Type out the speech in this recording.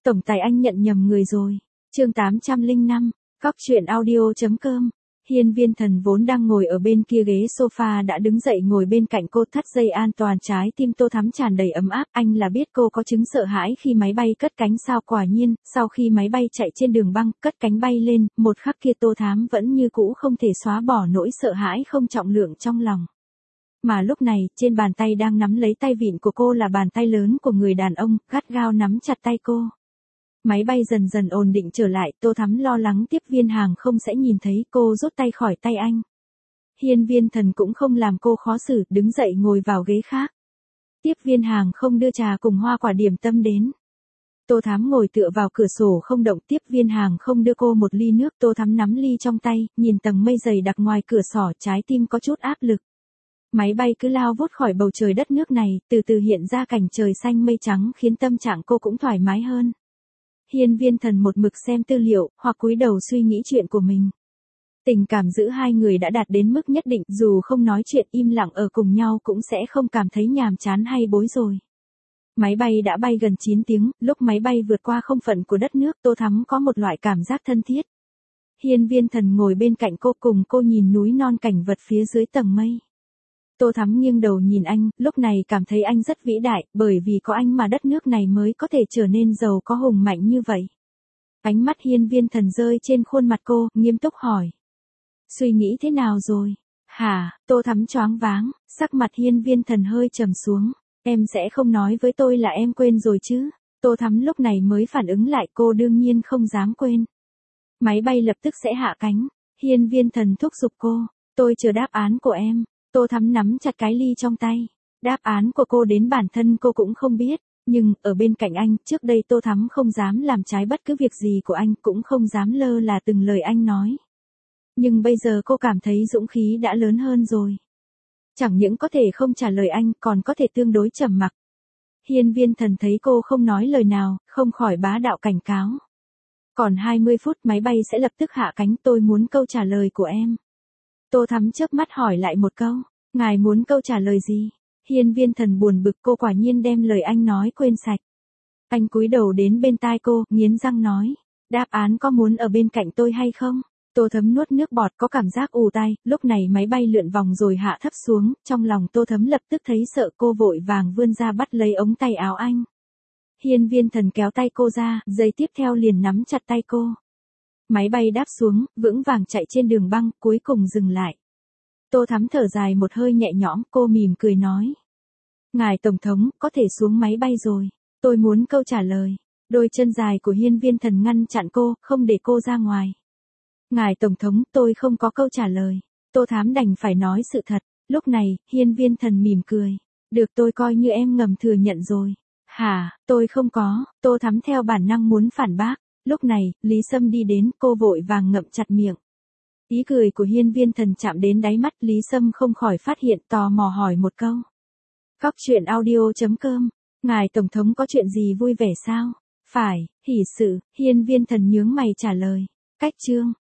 Tổng tài anh nhận nhầm người rồi. Chương 805, Cóc truyện audio.com. Hiên Viên Thần vốn đang ngồi ở bên kia ghế sofa đã đứng dậy ngồi bên cạnh cô, thắt dây an toàn, trái tim Tô Thắm tràn đầy ấm áp. Anh là biết cô có chứng sợ hãi khi máy bay cất cánh sao? Quả nhiên, sau khi máy bay chạy trên đường băng, cất cánh bay lên, một khắc kia Tô Thắm vẫn như cũ không thể xóa bỏ nỗi sợ hãi không trọng lượng trong lòng. Mà lúc này, trên bàn tay đang nắm lấy tay vịn của cô là bàn tay lớn của người đàn ông, gắt gao nắm chặt tay cô. Máy bay dần dần ổn định trở lại, Tô Thắm lo lắng tiếp viên hàng không sẽ nhìn thấy, cô rút tay khỏi tay anh. Hiên Viên Thần cũng không làm cô khó xử, đứng dậy ngồi vào ghế khác. Tiếp viên hàng không đưa trà cùng hoa quả điểm tâm đến. Tô Thắm ngồi tựa vào cửa sổ không động, tiếp viên hàng không đưa cô một ly nước, Tô Thắm nắm ly trong tay, nhìn tầng mây dày đặc ngoài cửa sổ, trái tim có chút áp lực. Máy bay cứ lao vút khỏi bầu trời đất nước này, từ từ hiện ra cảnh trời xanh mây trắng khiến tâm trạng cô cũng thoải mái hơn. Hiên Viên Thần một mực xem tư liệu, hoặc cúi đầu suy nghĩ chuyện của mình. Tình cảm giữa hai người đã đạt đến mức nhất định, dù không nói chuyện, im lặng ở cùng nhau cũng sẽ không cảm thấy nhàm chán hay bối rối. Máy bay đã bay gần 9 tiếng, lúc máy bay vượt qua không phận của đất nước, Tô Thắm có một loại cảm giác thân thiết. Hiên Viên Thần ngồi bên cạnh cô, cùng cô nhìn núi non cảnh vật phía dưới tầng mây. Tô Thắm nghiêng đầu nhìn anh, lúc này cảm thấy anh rất vĩ đại, bởi vì có anh mà đất nước này mới có thể trở nên giàu có hùng mạnh như vậy. Ánh mắt Hiên Viên Thần rơi trên khuôn mặt cô, nghiêm túc hỏi. Suy nghĩ thế nào rồi? Hả? Tô Thắm choáng váng, sắc mặt Hiên Viên Thần hơi trầm xuống. Em sẽ không nói với tôi là em quên rồi chứ? Tô Thắm lúc này mới phản ứng lại, cô đương nhiên không dám quên. Máy bay lập tức sẽ hạ cánh. Hiên Viên Thần thúc giục cô. Tôi chờ đáp án của em. Tô Thắm nắm chặt cái ly trong tay. Đáp án của cô đến bản thân cô cũng không biết. Nhưng, ở bên cạnh anh, trước đây Tô Thắm không dám làm trái bất cứ việc gì của anh, cũng không dám lơ là từng lời anh nói. Nhưng bây giờ cô cảm thấy dũng khí đã lớn hơn rồi. Chẳng những có thể không trả lời anh, còn có thể tương đối trầm mặc. Hiên Viên Thần thấy cô không nói lời nào, không khỏi bá đạo cảnh cáo. Còn 20 phút máy bay sẽ lập tức hạ cánh, tôi muốn câu trả lời của em. Tô Thắm chớp mắt hỏi lại một câu, ngài muốn câu trả lời gì? Hiên Viên Thần buồn bực, cô quả nhiên đem lời anh nói quên sạch. Anh cúi đầu đến bên tai cô, nghiến răng nói, đáp án có muốn ở bên cạnh tôi hay không? Tô Thắm nuốt nước bọt, có cảm giác ù tai, lúc này máy bay lượn vòng rồi hạ thấp xuống, trong lòng Tô Thắm lập tức thấy sợ, cô vội vàng vươn ra bắt lấy ống tay áo anh. Hiên Viên Thần kéo tay cô ra, giây tiếp theo liền nắm chặt tay cô. Máy bay đáp xuống, vững vàng chạy trên đường băng, cuối cùng dừng lại. Tô Thắm thở dài một hơi nhẹ nhõm, cô mỉm cười nói. Ngài Tổng thống, có thể xuống máy bay rồi. Tôi muốn câu trả lời. Đôi chân dài của Hiên Viên Thần ngăn chặn cô, không để cô ra ngoài. Ngài Tổng thống, tôi không có câu trả lời. Tô Thắm đành phải nói sự thật. Lúc này, Hiên Viên Thần mỉm cười. Được, tôi coi như em ngầm thừa nhận rồi. Hả, tôi không có. Tô Thắm theo bản năng muốn phản bác. Lúc này, Lý Sâm đi đến, cô vội vàng ngậm chặt miệng. Ý cười của Hiên Viên Thần chạm đến đáy mắt, Lý Sâm không khỏi phát hiện, tò mò hỏi một câu. Cóc truyện audio.com, ngài Tổng thống có chuyện gì vui vẻ sao? Phải, hỷ sự, Hiên Viên Thần nhướng mày trả lời. Cách chương.